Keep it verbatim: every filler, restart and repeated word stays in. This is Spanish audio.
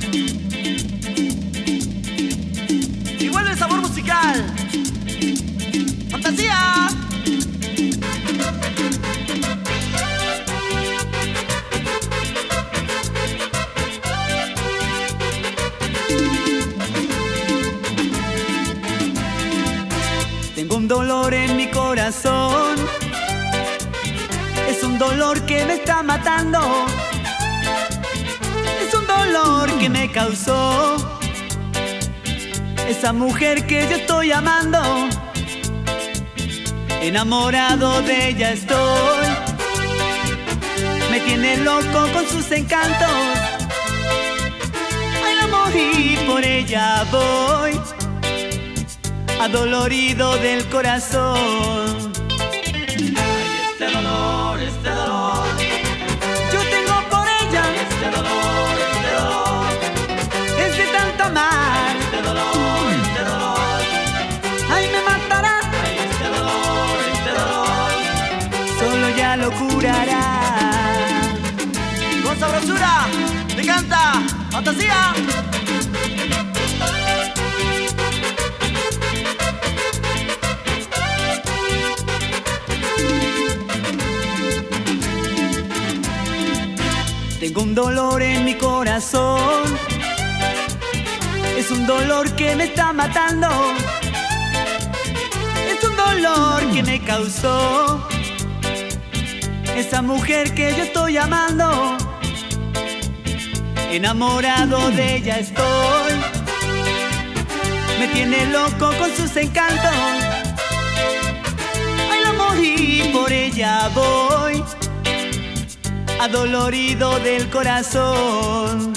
Y vuelve el sabor musical. ¡Fantasía! Tengo un dolor en mi corazón, es un dolor que me está matando, es un dolor que me causó esa mujer que yo estoy amando. Enamorado de ella estoy, me tiene loco con sus encantos. Ay, la morí, por ella voy, adolorido del corazón. Ay, este dolor, este dolor. Yo tengo por ella Este dolor, este dolor. es de tanto amar. Este dolor, este dolor. Ay, me matará, Ay, este dolor, este dolor. solo ya lo curará. Con sabrosura, te canta Fantasía. Tengo un dolor en mi corazón, es un dolor que me está matando, es un dolor que me causó esa mujer que yo estoy amando. Enamorado de ella estoy, me tiene loco con sus encantos. Ay, la morí, por ella voy, adolorido del corazón.